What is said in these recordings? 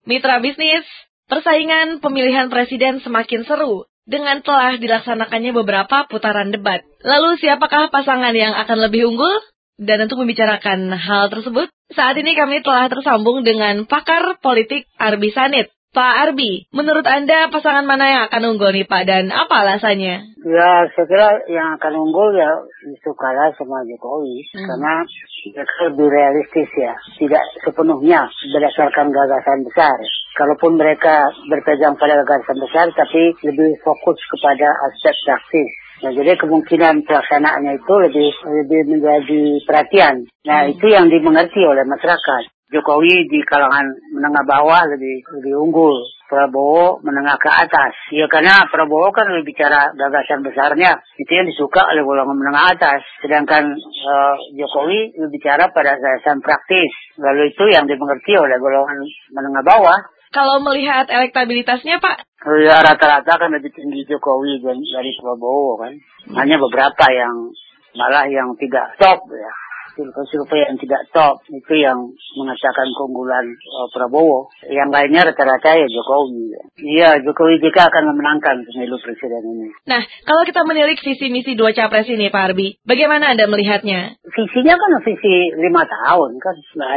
Mitra bisnis, persaingan pemilihan presiden semakin seru dengan telah dilaksanakannya beberapa putaran debat. Lalu siapakah pasangan yang akan lebih unggul? Dan untuk membicarakan hal tersebut, saat ini kami telah tersambung dengan pakar politik Arby Sanit. Pak Arby, menurut Anda pasangan mana yang akan unggul nih Pak, dan apa alasannya? Ya, saya kira yang akan unggul ya itu kalah sama Jokowi. Karena mereka lebih realistis ya, tidak sepenuhnya berdasarkan gagasan besar. Kalaupun mereka berpegang pada gagasan besar, tapi lebih fokus kepada aspek praktis. Nah, jadi kemungkinan pelaksanaannya itu lebih menjadi perhatian. Nah, itu yang dimengerti oleh masyarakat. Jokowi di kalangan menengah bawah lebih unggul. Prabowo menengah ke atas. Ya karena Prabowo kan lebih bicara gagasan besarnya. Itu yang disuka oleh golongan menengah atas. Sedangkan Jokowi lebih bicara pada gagasan praktis. Lalu itu yang dimengerti oleh golongan menengah bawah. Kalau melihat elektabilitasnya Pak? Ya rata-rata kan lebih tinggi Jokowi dari Prabowo kan. Hanya beberapa yang malah yang tidak top ya. Survei yang tidak top itu yang mengatakan keunggulan Prabowo. Yang lainnya rata-rata ya Jokowi. Iya, Jokowi juga akan memenangkan pemilu presiden ini. Nah, kalau kita menilik visi misi dua capres ini Pak Arby, bagaimana Anda melihatnya? Visinya kan visi 5 tahun kan.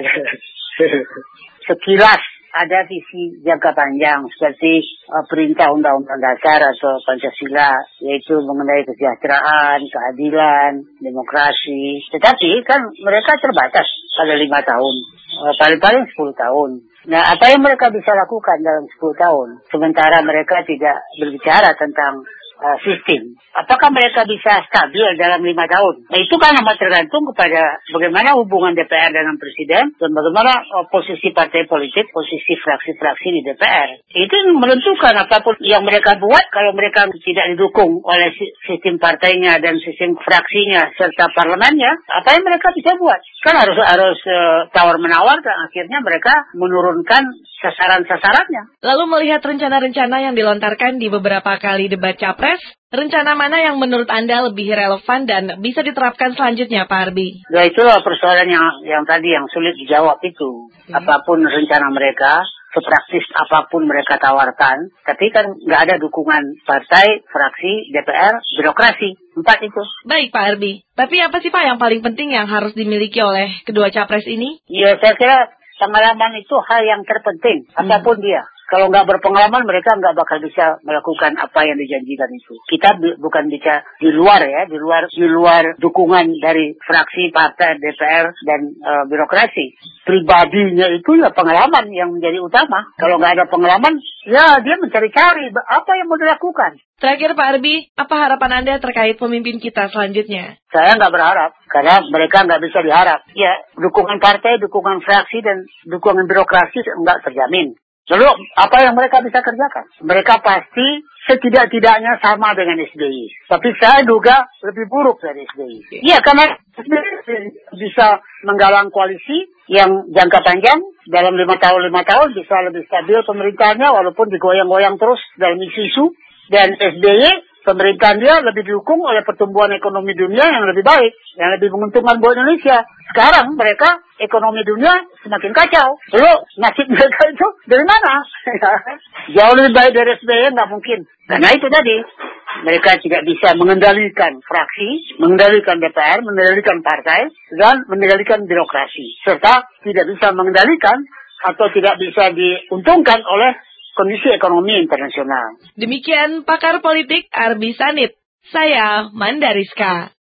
Sekilas ada visi jangka panjang seperti perintah undang-undang dasar atau Pancasila, yaitu mengenai kesejahteraan, keadilan, demokrasi. Tetapi kan mereka terbatas pada 5 tahun, paling-paling 10 tahun. Nah, apa yang mereka bisa lakukan dalam 10 tahun? Sementara mereka tidak berbicara tentang sistem. Apakah mereka bisa stabil dalam 5 tahun? Nah, itu kan amat tergantung kepada bagaimana hubungan DPR dengan Presiden dan bagaimana posisi partai politik, posisi fraksi-fraksi di DPR. Itu yang menentukan apapun yang mereka buat. Kalau mereka tidak didukung oleh sistem partainya dan sistem fraksinya serta parlemennya, apa yang mereka bisa buat? Kan harus tawar-menawar dan akhirnya mereka menurunkan sasaran-sasarannya. Lalu melihat rencana-rencana yang dilontarkan di beberapa kali debat capres, rencana mana yang menurut Anda lebih relevan dan bisa diterapkan selanjutnya, Pak Arby? Ya itulah persoalan yang tadi yang sulit dijawab itu. Apapun rencana mereka, sepraktis apapun mereka tawarkan, tapi kan nggak ada dukungan partai, fraksi, DPR, birokrasi. 4 itu. Baik Pak Arby, tapi apa sih Pak yang paling penting yang harus dimiliki oleh kedua capres ini? Ya saya kira pengalaman itu hal yang terpenting, apapun dia. Kalau nggak berpengalaman, mereka nggak bakal bisa melakukan apa yang dijanjikan itu. Kita bukan bicara di luar ya, di luar dukungan dari fraksi, partai, DPR, dan birokrasi. Pribadinya itu ya pengalaman yang menjadi utama. Kalau nggak ada pengalaman, ya dia mencari-cari apa yang mau dilakukan. Terakhir Pak Arby, apa harapan Anda terkait pemimpin kita selanjutnya? Saya nggak berharap, karena mereka nggak bisa diharap. Ya, dukungan partai, dukungan fraksi, dan dukungan birokrasi nggak terjamin. Lalu, apa yang mereka bisa kerjakan? Mereka pasti setidak-tidaknya sama dengan SBY. Tapi saya duga lebih buruk dari SBY. Iya, karena SBY bisa menggalang koalisi yang jangka panjang. Dalam 5 tahun bisa lebih stabil pemerintahnya, walaupun digoyang-goyang terus dalam isu-isu. Dan SBY, pemerintahan dia lebih didukung oleh pertumbuhan ekonomi dunia yang lebih baik, yang lebih menguntungkan buat Indonesia. Sekarang mereka ekonomi dunia semakin kacau. Lalu nasib mereka itu dari mana? Jauh lebih baik dari SBY nggak mungkin. Karena itu tadi, mereka tidak bisa mengendalikan fraksi, mengendalikan DPR, mengendalikan partai, dan mengendalikan birokrasi. Serta tidak bisa mengendalikan atau tidak bisa diuntungkan oleh kondisi ekonomi internasional. Demikian pakar politik Arby Sanit. Saya Mandariska.